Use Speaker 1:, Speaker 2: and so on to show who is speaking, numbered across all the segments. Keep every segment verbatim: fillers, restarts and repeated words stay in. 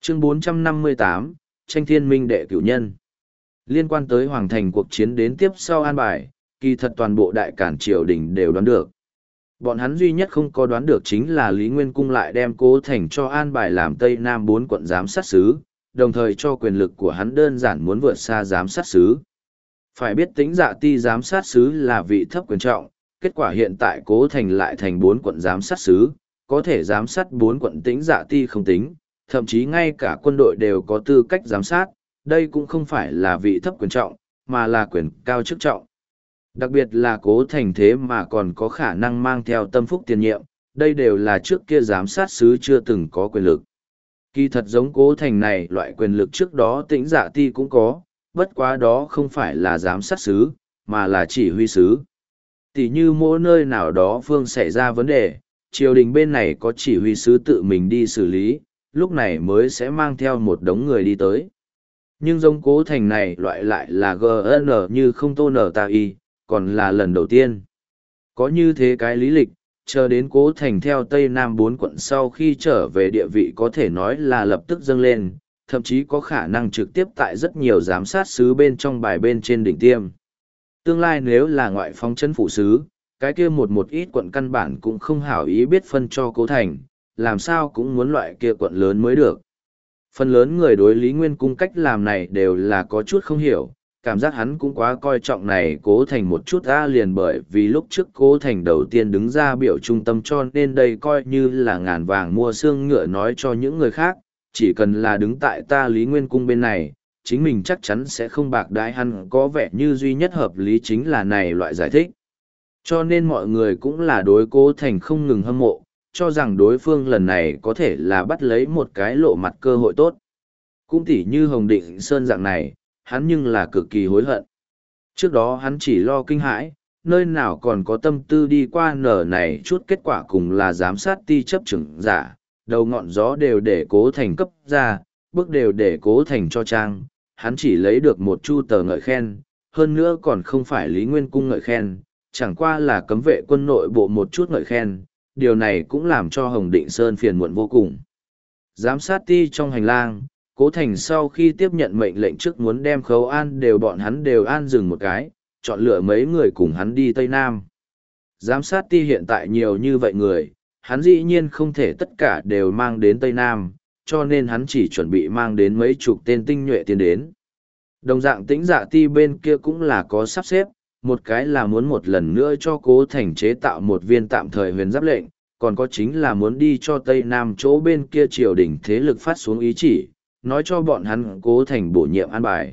Speaker 1: Chương bốn trăm năm mươi tám, tranh thiên minh đệ cửu nhân. Liên quan tới Hoàng Thành cuộc chiến đến tiếp sau an bài, kỳ thật toàn bộ đại cản triều đình đều đoán được. Bọn hắn duy nhất không có đoán được chính là Lý Nguyên Cung lại đem Cố Thành cho an bài làm Tây Nam bốn quận giám sát sứ, đồng thời cho quyền lực của hắn đơn giản muốn vượt xa giám sát sứ. Phải biết tính dạ ti giám sát sứ là vị thấp quyền trọng, kết quả hiện tại Cố Thành lại thành bốn quận giám sát sứ, có thể giám sát bốn quận tính dạ ti không tính, thậm chí ngay cả quân đội đều có tư cách giám sát, đây cũng không phải là vị thấp quyền trọng, mà là quyền cao chức trọng. Đặc biệt là Cố Thành thế mà còn có khả năng mang theo tâm phúc tiền nhiệm, đây đều là trước kia giám sát sứ chưa từng có quyền lực. Kỳ thật giống Cố Thành này loại quyền lực trước đó tĩnh dạ ti cũng có, bất quá đó không phải là giám sát sứ, mà là chỉ huy sứ. Tỷ như mỗi nơi nào đó phương xảy ra vấn đề, triều đình bên này có chỉ huy sứ tự mình đi xử lý, lúc này mới sẽ mang theo một đống người đi tới. Nhưng giống Cố Thành này loại lại là giê en như không tô nở ta y, còn là lần đầu tiên. Có như thế cái lý lịch, chờ đến Cố Thành theo Tây Nam bốn quận sau khi trở về địa vị có thể nói là lập tức dâng lên, thậm chí có khả năng trực tiếp tại rất nhiều giám sát sứ bên trong bài bên trên đỉnh tiêm. Tương lai nếu là ngoại phong chân phụ sứ, cái kia một một ít quận căn bản cũng không hảo ý biết phân cho Cố Thành, làm sao cũng muốn loại kia quận lớn mới được. Phần lớn người đối Lý Nguyên Cung cách làm này đều là có chút không hiểu, cảm giác hắn cũng quá coi trọng này Cố Thành một chút ra liền bởi vì lúc trước Cố Thành đầu tiên đứng ra biểu trung tâm cho nên đây coi như là ngàn vàng mua xương ngựa nói cho những người khác, chỉ cần là đứng tại ta Lý Nguyên Cung bên này, chính mình chắc chắn sẽ không bạc đãi hắn, có vẻ như duy nhất hợp lý chính là này loại giải thích. Cho nên mọi người cũng là đối Cố Thành không ngừng hâm mộ, cho rằng đối phương lần này có thể là bắt lấy một cái lộ mặt cơ hội tốt. Cũng tỉ như Hồng Định Sơn dạng này, hắn nhưng là cực kỳ hối hận. Trước đó hắn chỉ lo kinh hãi, nơi nào còn có tâm tư đi qua nở này chút kết quả cùng là giám sát ti chấp trưởng giả, đầu ngọn gió đều để Cố Thành cấp ra, bước đều để Cố Thành cho trang, hắn chỉ lấy được một chu tờ ngợi khen, hơn nữa còn không phải Lý Nguyên Cung ngợi khen, chẳng qua là cấm vệ quân nội bộ một chút ngợi khen, điều này cũng làm cho Hồng Định Sơn phiền muộn vô cùng. Giám sát ti trong hành lang, Cố Thành sau khi tiếp nhận mệnh lệnh trước muốn đem Khấu An đều bọn hắn đều an dừng một cái, chọn lựa mấy người cùng hắn đi Tây Nam. Giám sát ti hiện tại nhiều như vậy người, hắn dĩ nhiên không thể tất cả đều mang đến Tây Nam, cho nên hắn chỉ chuẩn bị mang đến mấy chục tên tinh nhuệ tiến đến. Đồng dạng tĩnh dạ ti bên kia cũng là có sắp xếp, một cái là muốn một lần nữa cho Cố Thành chế tạo một viên tạm thời huyền giáp lệnh, còn có chính là muốn đi cho Tây Nam chỗ bên kia triều đình thế lực phát xuống ý chỉ, nói cho bọn hắn Cố Thành bổ nhiệm an bài.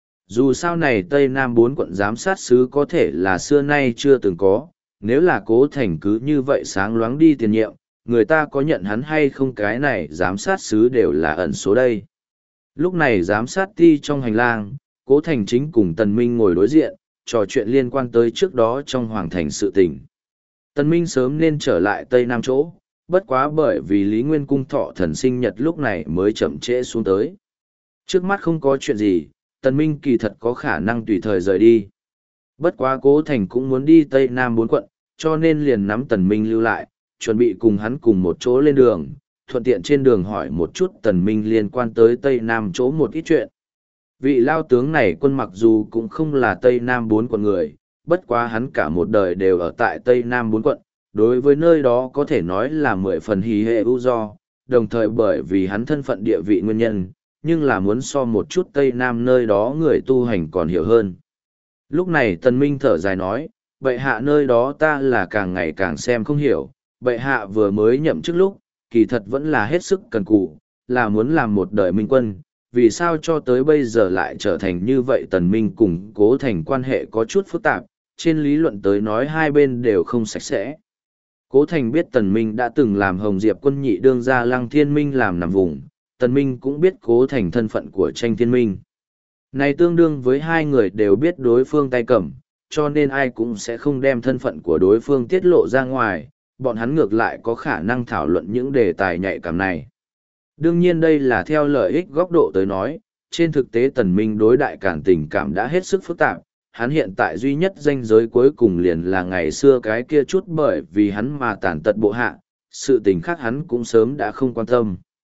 Speaker 1: Dù sao này Tây Nam bốn quận giám sát sứ có thể là xưa nay chưa từng có, nếu là Cố Thành cứ như vậy sáng loáng đi tiền nhiệm, người ta có nhận hắn hay không cái này giám sát sứ đều là ẩn số đây. Lúc này giám sát ti trong hành lang, Cố Thành chính cùng Tần Minh ngồi đối diện, trò chuyện liên quan tới trước đó trong Hoàng Thành sự tình. Tần Minh sớm nên trở lại Tây Nam chỗ, bất quá bởi vì Lý Nguyên Cung thọ thần sinh nhật lúc này mới chậm trễ xuống tới. Trước mắt không có chuyện gì, Tần Minh kỳ thật có khả năng tùy thời rời đi. Bất quá Cố Thành cũng muốn đi Tây Nam bốn quận, cho nên liền nắm Tần Minh lưu lại, chuẩn bị cùng hắn cùng một chỗ lên đường, thuận tiện trên đường hỏi một chút Tần Minh liên quan tới Tây Nam chỗ một ít chuyện. Vị lao tướng này quân mặc dù cũng không là Tây Nam bốn quận người, bất quá hắn cả một đời đều ở tại Tây Nam bốn quận, đối với nơi đó có thể nói là mười phần hí hệ ưu do, đồng thời bởi vì hắn thân phận địa vị nguyên nhân, nhưng là muốn so một chút Tây Nam nơi đó người tu hành còn hiểu hơn. Lúc này Tần Minh thở dài nói, bệ hạ nơi đó ta là càng ngày càng xem không hiểu, bệ hạ vừa mới nhậm chức lúc, kỳ thật vẫn là hết sức cần cù, là muốn làm một đời minh quân, vì sao cho tới bây giờ lại trở thành như vậy. Tần Minh cùng Cố Thành quan hệ có chút phức tạp, trên lý luận tới nói hai bên đều không sạch sẽ. Cố Thành biết Tần Minh đã từng làm Hồng Diệp quân nhị đương gia Lăng Thiên Minh làm nằm vùng, Tần Minh cũng biết Cố Thành thân phận của Tranh Thiên Minh. Này tương đương với hai người đều biết đối phương tay cầm, cho nên ai cũng sẽ không đem thân phận của đối phương tiết lộ ra ngoài, bọn hắn ngược lại có khả năng thảo luận những đề tài nhạy cảm này. Đương nhiên đây là theo lợi ích góc độ tới nói, trên thực tế Tần Minh đối đại cản tình cảm đã hết sức phức tạp, hắn hiện tại duy nhất danh giới cuối cùng liền là ngày xưa cái kia chút bởi vì hắn mà tàn tật bộ hạ, sự tình khác hắn cũng sớm đã không quan tâm.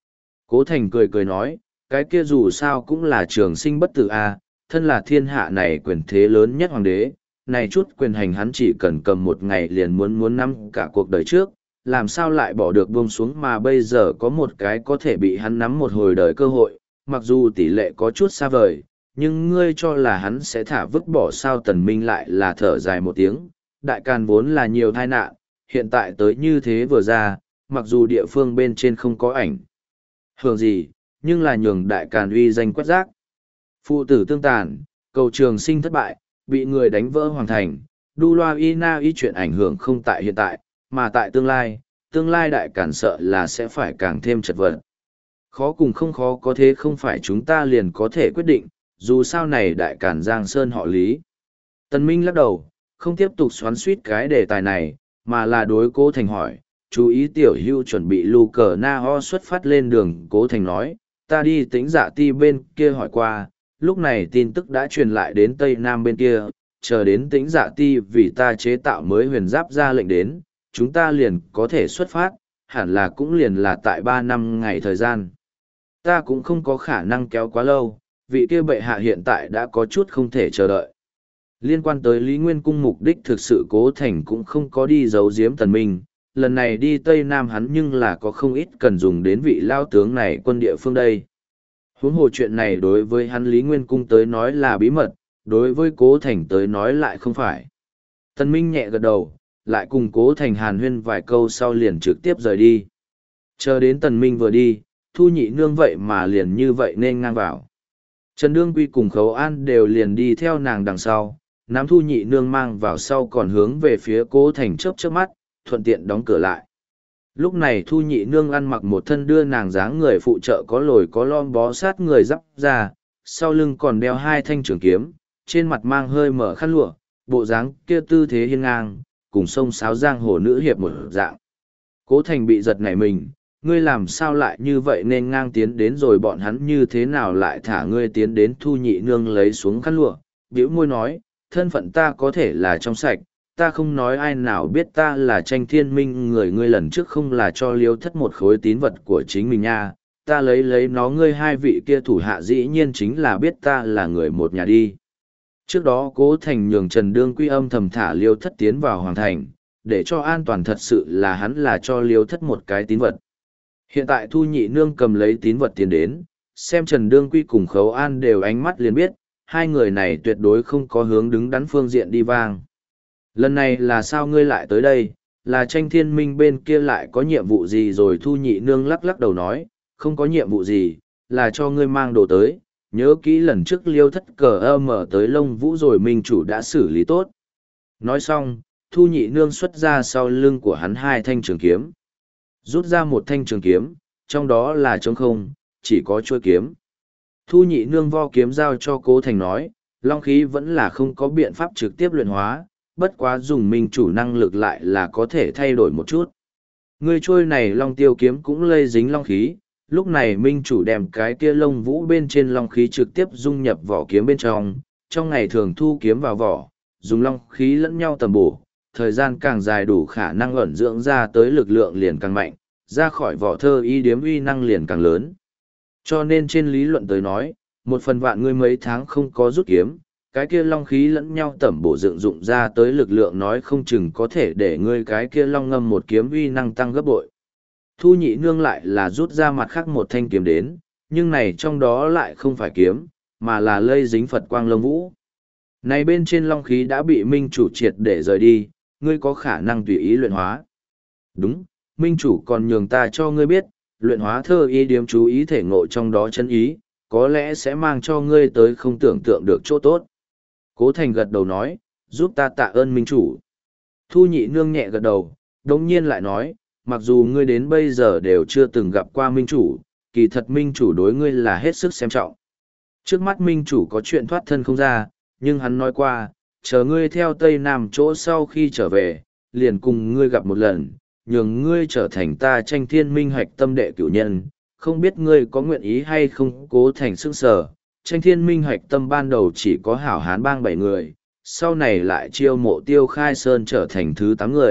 Speaker 1: Cố Thành cười cười nói, cái kia dù sao cũng là trường sinh bất tử a, thân là thiên hạ này quyền thế lớn nhất hoàng đế, này chút quyền hành hắn chỉ cần cầm một ngày liền muốn muốn nắm cả cuộc đời trước, làm sao lại bỏ được buông xuống mà bây giờ có một cái có thể bị hắn nắm một hồi đời cơ hội, mặc dù tỷ lệ có chút xa vời, nhưng ngươi cho là hắn sẽ thả vứt bỏ sao. Tần Minh lại là thở dài một tiếng, đại càn vốn là nhiều tai nạn, hiện tại tới như thế vừa ra, mặc dù địa phương bên trên không có ảnh hưởng gì, nhưng là nhường đại càn uy danh quét rác. Phụ tử tương tàn, cầu trường sinh thất bại, bị người đánh vỡ hoàng thành, đu loa y na y chuyện ảnh hưởng không tại hiện tại, mà tại tương lai, tương lai đại càn sợ là sẽ phải càng thêm chật vật. Khó cùng không khó có thế không phải chúng ta liền có thể quyết định, dù sao này đại càn Giang Sơn họ Lý. Tần Minh lắc đầu, không tiếp tục xoắn suýt cái đề tài này, mà là đối Cố Thành hỏi, chú ý tiểu hưu chuẩn bị lưu cờ na ho xuất phát lên đường. Cố Thành nói, ta đi Tĩnh Dạ Ti bên kia hỏi qua, lúc này tin tức đã truyền lại đến Tây Nam bên kia, chờ đến Tĩnh Dạ Ti vì ta chế tạo mới huyền giáp ra lệnh đến, chúng ta liền có thể xuất phát, hẳn là cũng liền là tại ba năm ngày thời gian. Ta cũng không có khả năng kéo quá lâu, vị kia bệ hạ hiện tại đã có chút không thể chờ đợi. Liên quan tới Lý Nguyên Cung mục đích thực sự Cố Thành cũng không có đi giấu giếm Tần Minh, lần này đi Tây Nam hắn nhưng là có không ít cần dùng đến vị lao tướng này quân địa phương đây. Huống hồ chuyện này đối với hắn Lý Nguyên Cung tới nói là bí mật, đối với Cố Thành tới nói lại không phải. Tần Minh nhẹ gật đầu, lại cùng Cố Thành hàn huyên vài câu sau liền trực tiếp rời đi. Chờ đến Tần Minh vừa đi, Thu Nhị Nương vậy mà liền như vậy nên ngang vào. Trần Đương Quy cùng Khấu An đều liền đi theo nàng đằng sau, nắm Thu Nhị Nương mang vào sau còn hướng về phía Cố Thành chớp chớp mắt, thuận tiện đóng cửa lại. Lúc này Thu Nhị Nương ăn mặc một thân đưa nàng dáng người phụ trợ có lồi có lom bó sát người dắp ra, sau lưng còn đeo hai thanh trường kiếm, trên mặt mang hơi mở khăn lụa, bộ dáng kia tư thế hiên ngang, cùng sông sáo giang hồ nữ hiệp một dạng. Cố Thành bị giật nảy mình, ngươi làm sao lại như vậy nên ngang tiến đến rồi bọn hắn như thế nào lại thả ngươi tiến đến. Thu Nhị Nương lấy xuống khăn lụa, bĩu môi nói, thân phận ta có thể là trong sạch, ta không nói ai nào biết ta là Tranh Thiên Minh người. Ngươi lần trước không là cho Liêu Thất một khối tín vật của chính mình nha, ta lấy lấy nó, ngươi hai vị kia thủ hạ dĩ nhiên chính là biết ta là người một nhà đi. Trước đó Cố Thành nhường Trần Đương Quy âm thầm thả Liêu Thất tiến vào hoàng thành, để cho an toàn, thật sự là hắn là cho Liêu Thất một cái tín vật. Hiện tại Thu Nhị Nương cầm lấy tín vật tiến đến, xem Trần Đương Quy cùng Khấu An đều ánh mắt liền biết, hai người này tuyệt đối không có hướng đứng đắn phương diện đi vang. Lần này là sao ngươi lại tới đây, là Tranh Thiên Minh bên kia lại có nhiệm vụ gì rồi? Thu Nhị Nương lắc lắc đầu nói, không có nhiệm vụ gì, là cho ngươi mang đồ tới, nhớ kỹ lần trước Liêu Thất cờ ơ mở tới Lông Vũ rồi minh chủ đã xử lý tốt. Nói xong, Thu Nhị Nương xuất ra sau lưng của hắn hai thanh trường kiếm. Rút ra một thanh trường kiếm, trong đó là trống không, chỉ có chuôi kiếm. Thu Nhị Nương vo kiếm giao cho Cố Thành nói, long khí vẫn là không có biện pháp trực tiếp luyện hóa, bất quá dùng minh chủ năng lực lại là có thể thay đổi một chút. Ngươi trôi này long tiêu kiếm cũng lây dính long khí, lúc này minh chủ đem cái kia Lông Vũ bên trên long khí trực tiếp dung nhập vỏ kiếm bên trong, trong ngày thường thu kiếm vào vỏ, dùng long khí lẫn nhau tầm bổ, thời gian càng dài đủ khả năng ẩn dưỡng ra tới lực lượng liền càng mạnh, ra khỏi vỏ thơ y điếm uy năng liền càng lớn. Cho nên trên lý luận tới nói, một phần vạn ngươi mấy tháng không có rút kiếm, cái kia long khí lẫn nhau tẩm bổ dựng dụng ra tới lực lượng nói không chừng có thể để ngươi cái kia long ngâm một kiếm uy năng tăng gấp bội. Thu Nhị Nương lại là rút ra mặt khác một thanh kiếm đến, nhưng này trong đó lại không phải kiếm, mà là lây dính Phật quang Lông Vũ. Này bên trên long khí đã bị minh chủ triệt để rời đi, ngươi có khả năng tùy ý luyện hóa. Đúng, minh chủ còn nhường ta cho ngươi biết, luyện hóa thơ y điếm chú ý thể ngộ trong đó chân ý, có lẽ sẽ mang cho ngươi tới không tưởng tượng được chỗ tốt. Cố Thành gật đầu nói, giúp ta tạ ơn minh chủ. Thu Nhị Nương nhẹ gật đầu, đồng nhiên lại nói, mặc dù ngươi đến bây giờ đều chưa từng gặp qua minh chủ, kỳ thật minh chủ đối ngươi là hết sức xem trọng. Trước mắt minh chủ có chuyện thoát thân không ra, nhưng hắn nói qua, chờ ngươi theo Tây Nam chỗ sau khi trở về, liền cùng ngươi gặp một lần, nhường ngươi trở thành ta Tranh Thiên Minh hạch tâm đệ cửu nhân, không biết ngươi có nguyện ý hay không. Cố Thành sững sờ, Tranh Thiên Minh hạch tâm ban đầu chỉ có hảo hán bang bảy người, sau này lại chiêu mộ Tiêu Khai Sơn trở thành thứ tám người,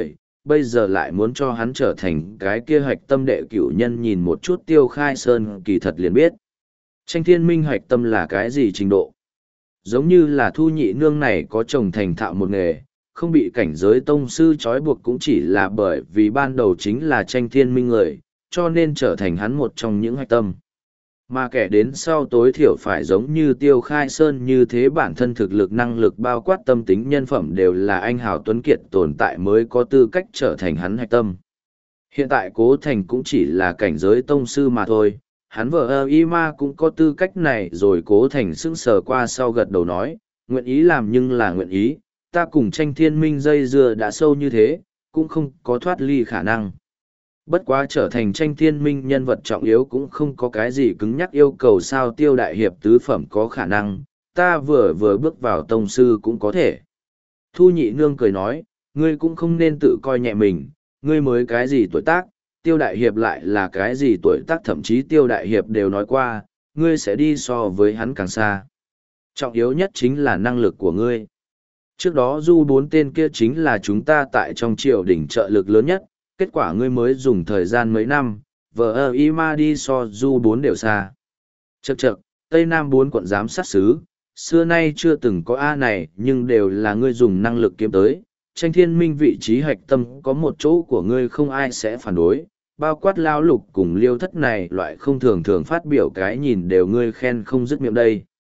Speaker 1: bây giờ lại muốn cho hắn trở thành cái kia hạch tâm đệ cửu nhân, nhìn một chút Tiêu Khai Sơn kỳ thật liền biết. Tranh thiên minh hạch tâm là cái gì trình độ? Giống như là Thu Nhị Nương này có chồng thành thạo một nghề, không bị cảnh giới tông sư trói buộc cũng chỉ là bởi vì ban đầu chính là tranh thiên minh người, cho nên trở thành hắn một trong những hạch tâm. Mà kẻ đến sau tối thiểu phải giống như Tiêu Khai Sơn như thế, bản thân thực lực năng lực bao quát tâm tính nhân phẩm đều là anh hào tuấn kiệt tồn tại mới có tư cách trở thành hắn hạch tâm. Hiện tại Cố Thành cũng chỉ là cảnh giới tông sư mà thôi, hắn vợ ơ y ma cũng có tư cách này rồi. Cố Thành sững sờ qua sau gật đầu nói, nguyện ý làm nhưng là nguyện ý, ta cùng tranh thiên minh dây dưa đã sâu như thế, cũng không có thoát ly khả năng. Bất quá trở thành tranh thiên minh nhân vật trọng yếu cũng không có cái gì cứng nhắc yêu cầu sao. Tiêu đại hiệp tứ phẩm có khả năng, ta vừa vừa bước vào tông sư cũng có thể. Thu Nhị Nương cười nói, ngươi cũng không nên tự coi nhẹ mình, ngươi mới cái gì tuổi tác, Tiêu đại hiệp lại là cái gì tuổi tác, thậm chí Tiêu đại hiệp đều nói qua, ngươi sẽ đi so với hắn càng xa. Trọng yếu nhất chính là năng lực của ngươi. Trước đó du bốn tên kia chính là chúng ta tại trong triều đỉnh trợ lực lớn nhất, kết quả ngươi mới dùng thời gian mấy năm, vợ ơ y ma đi so du bốn đều xa. Chậc chậc, Tây Nam bốn quận giám sát xứ, xưa nay chưa từng có A này, nhưng đều là ngươi dùng năng lực kiếm tới. Tranh thiên minh vị trí hạch tâm có một chỗ của ngươi không ai sẽ phản đối, bao quát lao lục cùng liêu thất này loại không thường thường phát biểu cái nhìn đều ngươi khen không dứt miệng đây.